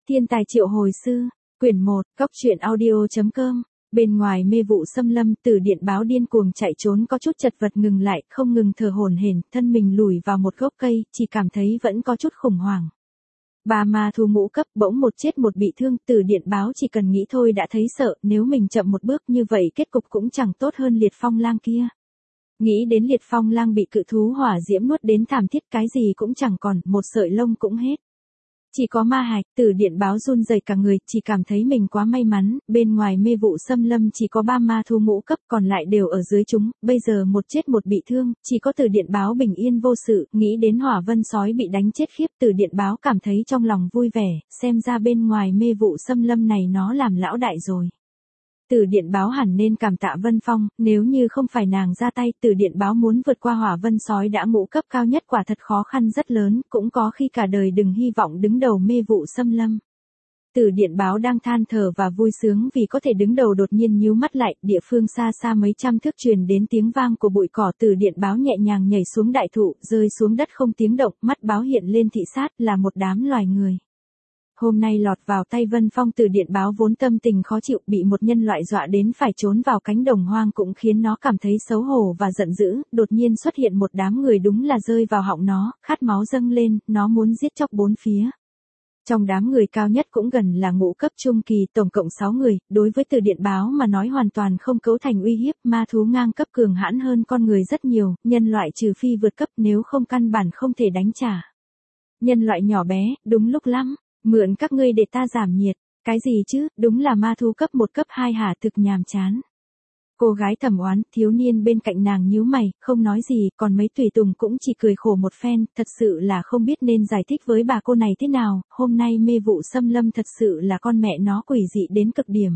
Thiên tài triệu hồi sư, quyển 1, góc truyện audio.com. Bên ngoài mê vụ xâm lâm, Tử Điện Báo điên cuồng chạy trốn, có chút chật vật ngừng lại, không ngừng thở hổn hển, thân mình lùi vào một gốc cây, chỉ cảm thấy vẫn có chút khủng hoảng. Ba ma thú ngũ cấp bỗng một chết một bị thương, Tử Điện Báo chỉ cần nghĩ thôi đã thấy sợ, nếu mình chậm một bước như vậy kết cục cũng chẳng tốt hơn Liệt Phong Lang kia. Nghĩ đến Liệt Phong Lang bị cự thú hỏa diễm nuốt đến thảm thiết, cái gì cũng chẳng còn, một sợi lông cũng hết. Chỉ có ma hạch. Tử Điện Báo run rẩy cả người, chỉ cảm thấy mình quá may mắn, bên ngoài mê vụ xâm lâm chỉ có 3 ma thú ngũ cấp, còn lại đều ở dưới chúng, bây giờ một chết một bị thương, chỉ có Tử Điện Báo bình yên vô sự, nghĩ đến Hỏa Vân sói bị đánh chết khiếp, Tử Điện Báo cảm thấy trong lòng vui vẻ, xem ra bên ngoài mê vụ xâm lâm này nó làm lão đại rồi. Tử Điện Báo hẳn nên cảm tạ Vân Phong, nếu như không phải nàng ra tay, Tử Điện Báo muốn vượt qua Hỏa Vân sói đã ngũ cấp cao nhất quả thật khó khăn rất lớn, cũng có khi cả đời đừng hy vọng đứng đầu mê vụ xâm lâm. Tử Điện Báo đang than thở và vui sướng vì có thể đứng đầu, đột nhiên nhíu mắt lại, địa phương xa xa mấy trăm thước truyền đến tiếng vang của bụi cỏ, Tử Điện Báo nhẹ nhàng nhảy xuống đại thụ, rơi xuống đất không tiếng động, mắt báo hiện lên thị sát là một đám loài người. Hôm nay lọt vào tay Vân Phong, Tử Điện Báo vốn tâm tình khó chịu, bị một nhân loại dọa đến phải trốn vào cánh đồng hoang cũng khiến nó cảm thấy xấu hổ và giận dữ, đột nhiên xuất hiện một đám người đúng là rơi vào họng nó, khát máu dâng lên, nó muốn giết chóc bốn phía. Trong đám người cao nhất cũng gần là ngũ cấp trung kỳ, tổng cộng 6 người, đối với Tử Điện Báo mà nói hoàn toàn không cấu thành uy hiếp, ma thú ngang cấp cường hãn hơn con người rất nhiều, nhân loại trừ phi vượt cấp, nếu không căn bản không thể đánh trả. Nhân loại nhỏ bé, đúng lúc lắm. Mượn các ngươi để ta giảm nhiệt, cái gì chứ, đúng là ma thú cấp 1 cấp 2 hả, thực nhàm chán. Cô gái thầm oán, thiếu niên bên cạnh nàng nhíu mày, không nói gì, còn mấy tùy tùng cũng chỉ cười khổ một phen, thật sự là không biết nên giải thích với bà cô này thế nào, hôm nay mê vụ xâm lâm thật sự là con mẹ nó quỷ dị đến cực điểm.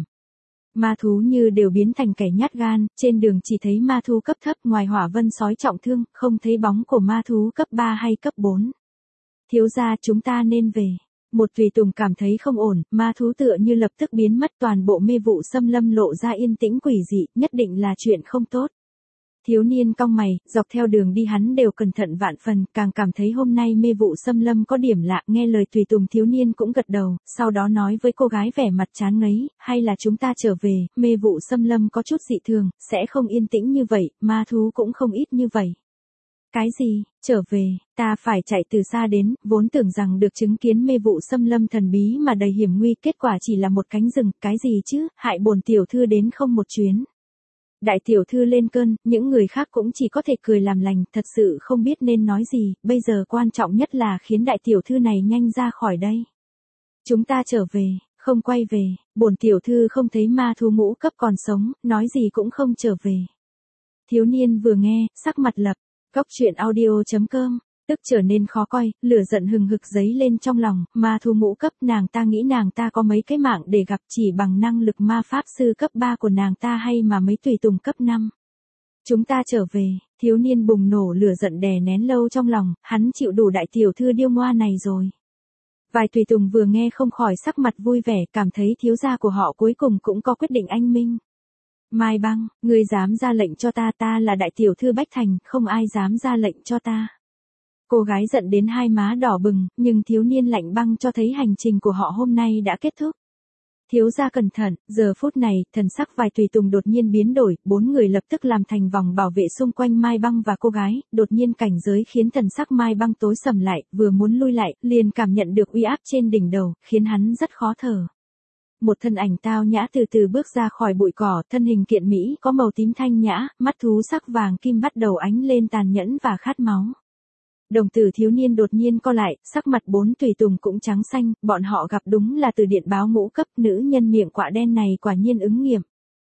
Ma thú như đều biến thành kẻ nhát gan, trên đường chỉ thấy ma thú cấp thấp, ngoài Hỏa Vân sói trọng thương, không thấy bóng của ma thú cấp 3 hay cấp 4. Thiếu gia, chúng ta nên về. Một tùy tùng cảm thấy không ổn, ma thú tựa như lập tức biến mất, toàn bộ mê vụ xâm lâm lộ ra yên tĩnh quỷ dị, nhất định là chuyện không tốt. Thiếu niên cong mày, dọc theo đường đi hắn đều cẩn thận vạn phần, càng cảm thấy hôm nay mê vụ xâm lâm có điểm lạ, nghe lời tùy tùng thiếu niên cũng gật đầu, sau đó nói với cô gái vẻ mặt chán ngấy, hay là chúng ta trở về, mê vụ xâm lâm có chút dị thường, sẽ không yên tĩnh như vậy, ma thú cũng không ít như vậy. Cái gì, trở về, ta phải chạy từ xa đến, vốn tưởng rằng được chứng kiến mê vụ xâm lâm thần bí mà đầy hiểm nguy, kết quả chỉ là một cánh rừng, cái gì chứ, hại bổn tiểu thư đến không một chuyến. Đại tiểu thư lên cơn, những người khác cũng chỉ có thể cười làm lành, thật sự không biết nên nói gì, bây giờ quan trọng nhất là khiến đại tiểu thư này nhanh ra khỏi đây. Chúng ta trở về, không quay về, bổn tiểu thư không thấy ma thú ngũ cấp còn sống, nói gì cũng không trở về. Thiếu niên vừa nghe, sắc mặt lập. Góc truyện audio.com, tức trở nên khó coi, lửa giận hừng hực dấy lên trong lòng, ma thú ngũ cấp, nàng ta nghĩ nàng ta có mấy cái mạng để gặp, chỉ bằng năng lực ma pháp sư cấp 3 của nàng ta hay mà mấy tùy tùng cấp 5. Chúng ta trở về, thiếu niên bùng nổ lửa giận đè nén lâu trong lòng, hắn chịu đủ đại tiểu thư điêu ngoa này rồi. Vài tùy tùng vừa nghe không khỏi sắc mặt vui vẻ, cảm thấy thiếu gia của họ cuối cùng cũng có quyết định anh minh. Mai Băng, ngươi dám ra lệnh cho ta, ta là đại tiểu thư Bách Thành, không ai dám ra lệnh cho ta. Cô gái giận đến hai má đỏ bừng, nhưng thiếu niên lạnh băng cho thấy hành trình của họ hôm nay đã kết thúc. Thiếu gia cẩn thận, giờ phút này, thần sắc vài tùy tùng đột nhiên biến đổi, 4 người lập tức làm thành vòng bảo vệ xung quanh Mai Băng và cô gái, đột nhiên cảnh giới khiến thần sắc Mai Băng tối sầm lại, vừa muốn lui lại, liền cảm nhận được uy áp trên đỉnh đầu, khiến hắn rất khó thở. Một thân ảnh tao nhã từ từ bước ra khỏi bụi cỏ, thân hình kiện mỹ, có màu tím thanh nhã, mắt thú sắc vàng kim bắt đầu ánh lên tàn nhẫn và khát máu. Đồng tử thiếu niên đột nhiên co lại, sắc mặt 4 tùy tùng cũng trắng xanh, bọn họ gặp đúng là Tử Điện Báo ngũ cấp, nữ nhân miệng quạ đen này quả nhiên ứng nghiệm.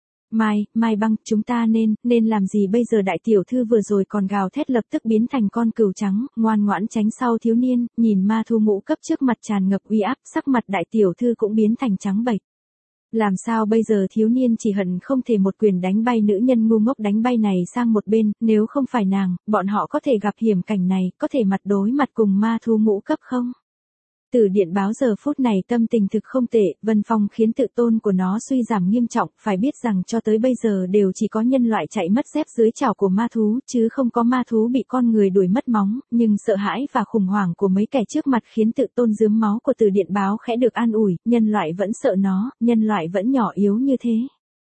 Mai Băng, chúng ta nên làm gì bây giờ, đại tiểu thư vừa rồi còn gào thét lập tức biến thành con cừu trắng, ngoan ngoãn tránh sau thiếu niên, nhìn ma thú ngũ cấp trước mặt tràn ngập uy áp, sắc mặt đại tiểu thư cũng biến thành trắng bệch. Làm sao bây giờ, thiếu niên chỉ hận không thể một quyền đánh bay nữ nhân ngu ngốc đánh bay này sang một bên, nếu không phải nàng, bọn họ có thể gặp hiểm cảnh này, có thể mặt đối mặt cùng ma thú ngũ cấp không? Từ điện báo giờ phút này tâm tình thực không tệ, Vân Phong khiến tự tôn của nó suy giảm nghiêm trọng, phải biết rằng cho tới bây giờ đều chỉ có nhân loại chạy mất dép dưới chảo của ma thú, chứ không có ma thú bị con người đuổi mất móng, nhưng sợ hãi và khủng hoảng của mấy kẻ trước mặt khiến tự tôn rướm máu của từ điện báo khẽ được an ủi, nhân loại vẫn sợ nó, nhân loại vẫn nhỏ yếu như thế.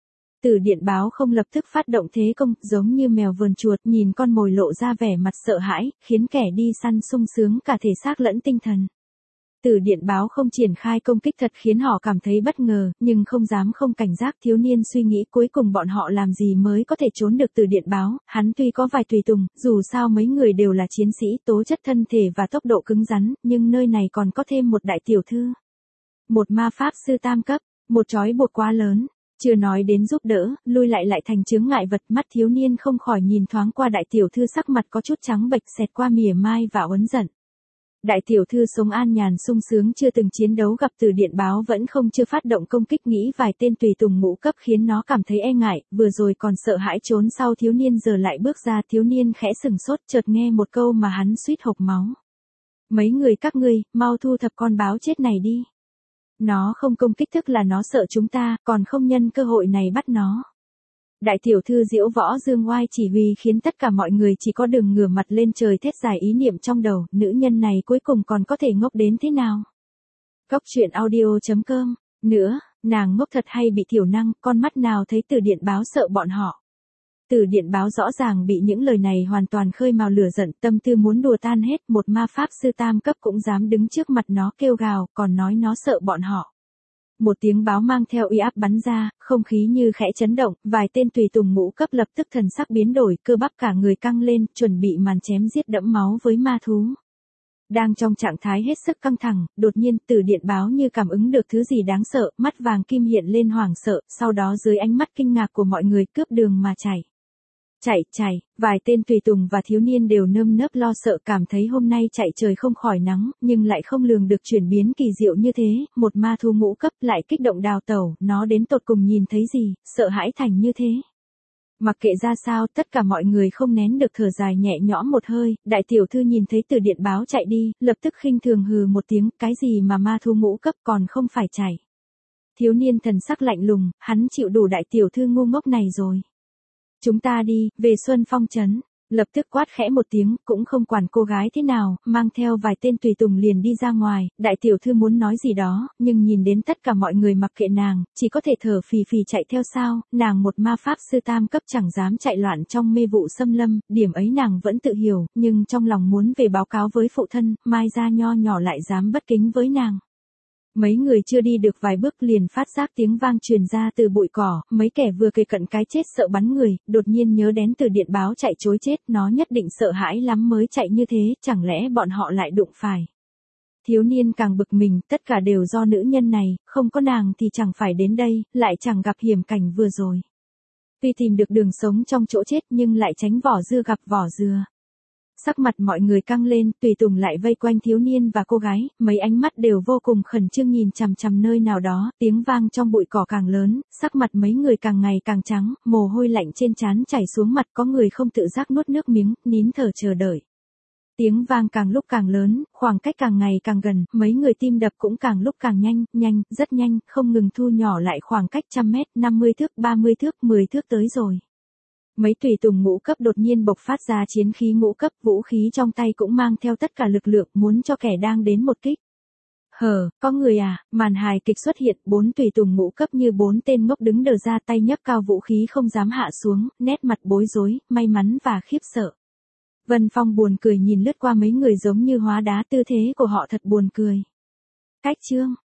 Từ điện báo không lập tức phát động thế công, giống như mèo vờn chuột, nhìn con mồi lộ ra vẻ mặt sợ hãi, khiến kẻ đi săn sung sướng cả thể xác lẫn tinh thần. Từ điện báo không triển khai công kích thật khiến họ cảm thấy bất ngờ, nhưng không dám không cảnh giác. Thiếu niên suy nghĩ cuối cùng bọn họ làm gì mới có thể trốn được từ điện báo, hắn tuy có vài tùy tùng, dù sao mấy người đều là chiến sĩ, tố chất thân thể và tốc độ cứng rắn, nhưng nơi này còn có thêm một đại tiểu thư. Một ma pháp sư tam cấp, một trói buộc quá lớn. Chưa nói đến giúp đỡ, lui lại thành chướng ngại vật, mắt thiếu niên không khỏi nhìn thoáng qua đại tiểu thư sắc mặt có chút trắng bệch xẹt qua mỉa mai và uất giận. Đại tiểu thư sống an nhàn sung sướng chưa từng chiến đấu gặp từ điện báo vẫn không chưa phát động công kích, nghĩ vài tên tùy tùng ngũ cấp khiến nó cảm thấy e ngại, vừa rồi còn sợ hãi trốn sau thiếu niên giờ lại bước ra. Thiếu niên khẽ sừng sốt chợt nghe một câu mà hắn suýt hộc máu. Mấy người các ngươi, mau thu thập con báo chết này đi. Nó không công kích tức là nó sợ chúng ta, còn không nhân cơ hội này bắt nó. Đại tiểu thư diễu võ dương oai chỉ huy khiến tất cả mọi người chỉ có đường ngửa mặt lên trời thét giải ý niệm trong đầu, nữ nhân này cuối cùng còn có thể ngốc đến thế nào. Góc truyện audio.com, nữa, nàng ngốc thật hay bị thiểu năng, con mắt nào thấy từ điện báo sợ bọn họ. Từ điện báo rõ ràng bị những lời này hoàn toàn khơi mào lửa giận, tâm tư muốn đùa tan hết, một ma pháp sư tam cấp cũng dám đứng trước mặt nó kêu gào, còn nói nó sợ bọn họ. Một tiếng báo mang theo uy áp bắn ra, không khí như khẽ chấn động, vài tên tùy tùng ngũ cấp lập tức thần sắc biến đổi, cơ bắp cả người căng lên, chuẩn bị màn chém giết đẫm máu với ma thú. Đang trong trạng thái hết sức căng thẳng, đột nhiên từ điện báo như cảm ứng được thứ gì đáng sợ, mắt vàng kim hiện lên hoảng sợ, sau đó dưới ánh mắt kinh ngạc của mọi người cướp đường mà chạy. Chạy, vài tên tùy tùng và thiếu niên đều nơm nớp lo sợ, cảm thấy hôm nay chạy trời không khỏi nắng, nhưng lại không lường được chuyển biến kỳ diệu như thế, một ma thú ngũ cấp lại kích động đào tẩu, nó đến tột cùng nhìn thấy gì, sợ hãi thành như thế. Mặc kệ ra sao, tất cả mọi người không nén được thở dài nhẹ nhõm một hơi, đại tiểu thư nhìn thấy từ điện báo chạy đi, lập tức khinh thường hừ một tiếng, cái gì mà ma thú ngũ cấp còn không phải chạy. Thiếu niên thần sắc lạnh lùng, hắn chịu đủ đại tiểu thư ngu ngốc này rồi. Chúng ta đi, về Xuân Phong trấn. Lập tức quát khẽ một tiếng, cũng không quản cô gái thế nào, mang theo vài tên tùy tùng liền đi ra ngoài. Đại tiểu thư muốn nói gì đó, nhưng nhìn đến tất cả mọi người mặc kệ nàng, chỉ có thể thở phì phì chạy theo sau. Nàng một ma pháp sư tam cấp chẳng dám chạy loạn trong mê vụ xâm lâm, điểm ấy nàng vẫn tự hiểu, nhưng trong lòng muốn về báo cáo với phụ thân, Mai Gia nho nhỏ lại dám bất kính với nàng. Mấy người chưa đi được vài bước liền phát giác tiếng vang truyền ra từ bụi cỏ, mấy kẻ vừa kề cận cái chết sợ bắn người, đột nhiên nhớ đến từ điện báo chạy trối chết, nó nhất định sợ hãi lắm mới chạy như thế, chẳng lẽ bọn họ lại đụng phải. Thiếu niên càng bực mình, tất cả đều do nữ nhân này, không có nàng thì chẳng phải đến đây, lại chẳng gặp hiểm cảnh vừa rồi. Tuy tìm được đường sống trong chỗ chết nhưng lại tránh vỏ dưa gặp vỏ dừa. Sắc mặt mọi người căng lên, tùy tùng lại vây quanh thiếu niên và cô gái, mấy ánh mắt đều vô cùng khẩn trương nhìn chằm chằm nơi nào đó, tiếng vang trong bụi cỏ càng lớn, sắc mặt mấy người càng ngày càng trắng, mồ hôi lạnh trên trán chảy xuống mặt, có người không tự giác nuốt nước miếng, nín thở chờ đợi. Tiếng vang càng lúc càng lớn, khoảng cách càng ngày càng gần, mấy người tim đập cũng càng lúc càng nhanh, rất nhanh, không ngừng thu nhỏ lại khoảng cách 100 mét, 50 thước, 30 thước, 10 thước tới rồi. Mấy tùy tùng ngũ cấp đột nhiên bộc phát ra chiến khí ngũ cấp, vũ khí trong tay cũng mang theo tất cả lực lượng muốn cho kẻ đang đến một kích. Có người à, màn hài kịch xuất hiện, 4 tùy tùng ngũ cấp như 4 tên ngốc đứng đờ ra tay nhấc cao vũ khí không dám hạ xuống, nét mặt bối rối, may mắn và khiếp sợ. Vân Phong buồn cười nhìn lướt qua mấy người giống như hóa đá, tư thế của họ thật buồn cười. Cách chương